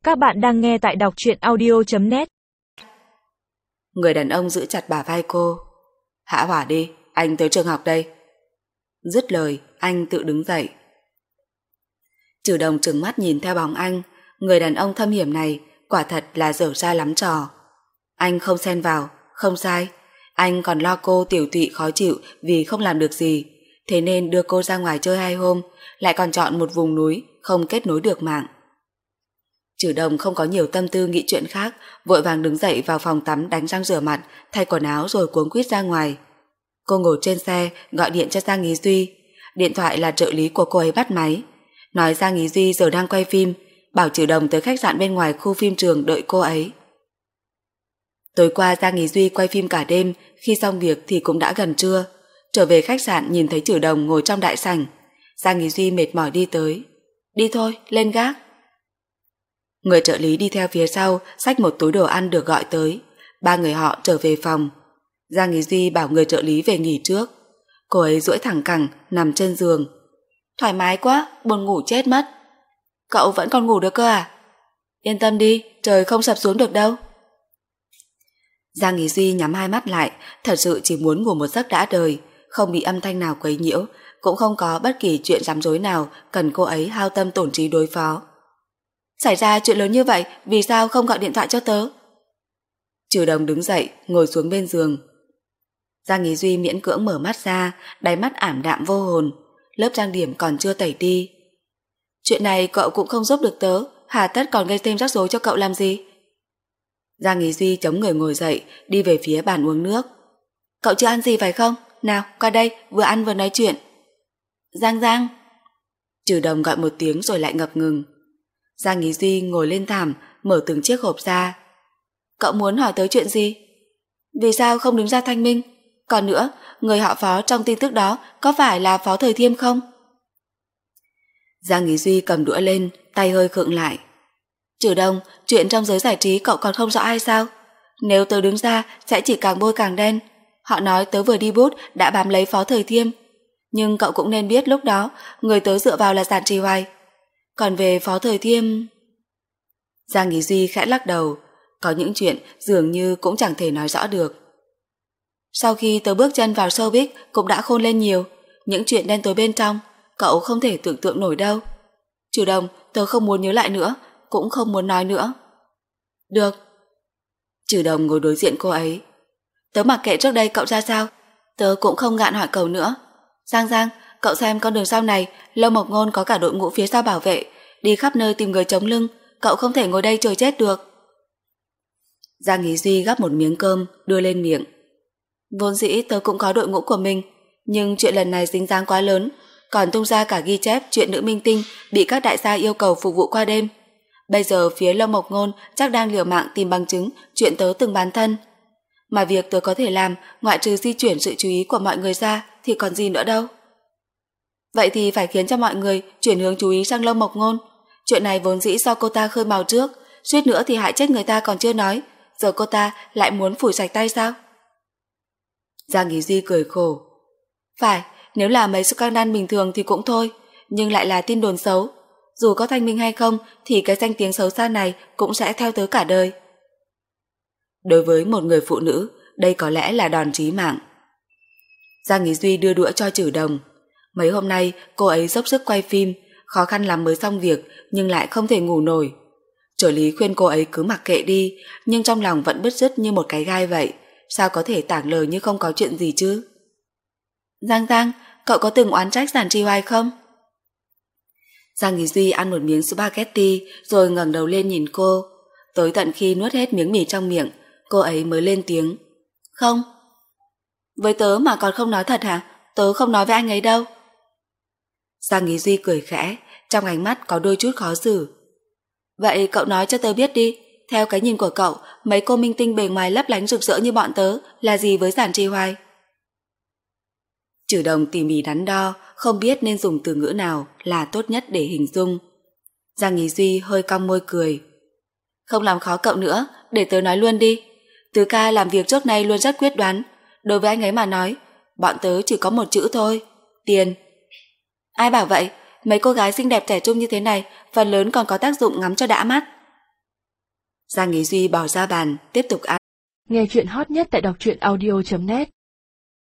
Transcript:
Các bạn đang nghe tại đọc truyện audio.net. Người đàn ông giữ chặt bả vai cô. Hạ hỏa đi, anh tới trường học đây. Dứt lời, anh tự đứng dậy. Trừ Đồng trừng mắt nhìn theo bóng anh. Người đàn ông thâm hiểm này quả thật là dở ra lắm trò. Anh không xen vào, không sai. Anh còn lo cô tiểu tụy khó chịu vì không làm được gì. Thế nên đưa cô ra ngoài chơi 2 hôm, lại còn chọn một vùng núi không kết nối được mạng. Trừ Đồng không có nhiều tâm tư nghĩ chuyện khác, vội vàng đứng dậy vào phòng tắm đánh răng rửa mặt, thay quần áo rồi cuống quýt ra ngoài. Cô ngồi trên xe gọi điện cho Giang Ý Duy. Điện thoại là trợ lý của cô ấy bắt máy, nói Giang Ý Duy giờ đang quay phim, bảo Trừ Đồng tới khách sạn bên ngoài khu phim trường đợi cô ấy. Tối qua Giang Ý Duy quay phim cả đêm, khi xong việc thì cũng đã gần trưa. Trở về khách sạn nhìn thấy Trừ Đồng ngồi trong đại sảnh. Giang Ý Duy mệt mỏi đi tới. Đi thôi, lên gác. Người trợ lý đi theo phía sau, xách một túi đồ ăn được gọi tới. 3 người họ trở về phòng. Giang Ý Duy bảo người trợ lý về nghỉ trước. Cô ấy duỗi thẳng cẳng nằm trên giường. Thoải mái quá, buồn ngủ chết mất. Cậu vẫn còn ngủ được cơ à? Yên tâm đi, trời không sập xuống được đâu. Giang Ý Duy nhắm hai mắt lại, thật sự chỉ muốn ngủ một giấc đã đời, không bị âm thanh nào quấy nhiễu, cũng không có bất kỳ chuyện rắm rối nào cần cô ấy hao tâm tổn trí đối phó. Xảy ra chuyện lớn như vậy, vì sao không gọi điện thoại cho tớ? Trừ Đồng đứng dậy, ngồi xuống bên giường. Giang Ý Duy miễn cưỡng mở mắt ra, đáy mắt ảm đạm vô hồn, lớp trang điểm còn chưa tẩy đi. Chuyện này cậu cũng không giúp được tớ, hà tất còn gây thêm rắc rối cho cậu làm gì? Giang Ý Duy chống người ngồi dậy, đi về phía bàn uống nước. Cậu chưa ăn gì phải không? Nào, qua đây, vừa ăn vừa nói chuyện. Giang. Trừ Đồng gọi một tiếng rồi lại ngập ngừng. Giang Ý Duy ngồi lên thảm, mở từng chiếc hộp ra. Cậu muốn hỏi tới chuyện gì? Vì sao không đứng ra thanh minh? Còn nữa, người họ Phó trong tin tức đó có phải là Phó Thời Thiêm không? Giang Ý Duy cầm đũa lên, tay hơi khựng lại. Trừ Đồng, chuyện trong giới giải trí cậu còn không rõ ai sao? Nếu tớ đứng ra sẽ chỉ càng bôi càng đen. Họ nói tớ vừa đi bút đã bám lấy Phó Thời Thiêm. Nhưng cậu cũng nên biết lúc đó người tớ dựa vào là Giản Trì Hoài. Còn về Phó Thời Thiêm... Giang Ý Duy khẽ lắc đầu. Có những chuyện dường như cũng chẳng thể nói rõ được. Sau khi tớ bước chân vào showbiz cũng đã khôn lên nhiều. Những chuyện đen tối bên trong cậu không thể tưởng tượng nổi đâu. Trừ Đồng, tớ không muốn nhớ lại nữa, cũng không muốn nói nữa. Được. Trừ Đồng ngồi đối diện cô ấy. Tớ mặc kệ trước đây cậu ra sao, tớ cũng không gạn hỏi cậu nữa. Giang, cậu xem con đường sau này, Lâu Mộc Ngôn có cả đội ngũ phía sau bảo vệ, đi khắp nơi tìm người chống lưng, cậu không thể ngồi đây chờ chết được. Giang Ý Duy gắp một miếng cơm, đưa lên miệng. Vốn dĩ tớ cũng có đội ngũ của mình, nhưng chuyện lần này dính dáng quá lớn, còn tung ra cả ghi chép chuyện nữ minh tinh bị các đại gia yêu cầu phục vụ qua đêm. Bây giờ phía Lâu Mộc Ngôn chắc đang liều mạng tìm bằng chứng chuyện tớ từng bán thân. Mà việc tớ có thể làm ngoại trừ di chuyển sự chú ý của mọi người ra thì còn gì nữa đâu. Vậy thì phải khiến cho mọi người chuyển hướng chú ý sang Lâu Mộc Ngôn. Chuyện này vốn dĩ do cô ta khơi mào trước, suýt nữa thì hại chết người ta còn chưa nói, giờ cô ta lại muốn phủi sạch tay sao? Giang Ý Duy cười khổ. Phải, nếu là mấy scandal bình thường thì cũng thôi, nhưng lại là tin đồn xấu. Dù có thanh minh hay không thì cái danh tiếng xấu xa này cũng sẽ theo tớ cả đời. Đối với một người phụ nữ, đây có lẽ là đòn chí mạng. Giang Ý Duy đưa đũa cho Trừ Đồng. Mấy hôm nay cô ấy dốc sức quay phim, khó khăn lắm mới xong việc nhưng lại không thể ngủ nổi. Trợ lý khuyên cô ấy cứ mặc kệ đi, nhưng trong lòng vẫn bứt rứt như một cái gai vậy. Sao có thể tảng lời như không có chuyện gì chứ? Giang, cậu có từng oán trách Giản Trì Hoài không? Giang Ý Duy ăn một miếng spaghetti rồi ngẩng đầu lên nhìn cô. Tới tận khi nuốt hết miếng mì trong miệng, cô ấy mới lên tiếng. Không. Với tớ mà còn không nói thật hả? Tớ không nói với anh ấy đâu. Giang Ý Duy cười khẽ, trong ánh mắt có đôi chút khó xử. Vậy cậu nói cho tớ biết đi, theo cái nhìn của cậu, mấy cô minh tinh bề ngoài lấp lánh rực rỡ như bọn tớ là gì với Giản Trì Hoài? Trừ Đồng tỉ mỉ đắn đo, không biết nên dùng từ ngữ nào là tốt nhất để hình dung. Giang Ý Duy hơi cong môi cười. Không làm khó cậu nữa, để tớ nói luôn đi. Tứ ca làm việc trước nay luôn rất quyết đoán. Đối với anh ấy mà nói, bọn tớ chỉ có một chữ thôi, tiền. Ai bảo vậy, mấy cô gái xinh đẹp trẻ trung như thế này phần lớn còn có tác dụng ngắm cho đã mắt. Giang Ý Duy bỏ ra bàn, tiếp tục ăn. Nghe chuyện hot nhất tại đọc truyện audio.net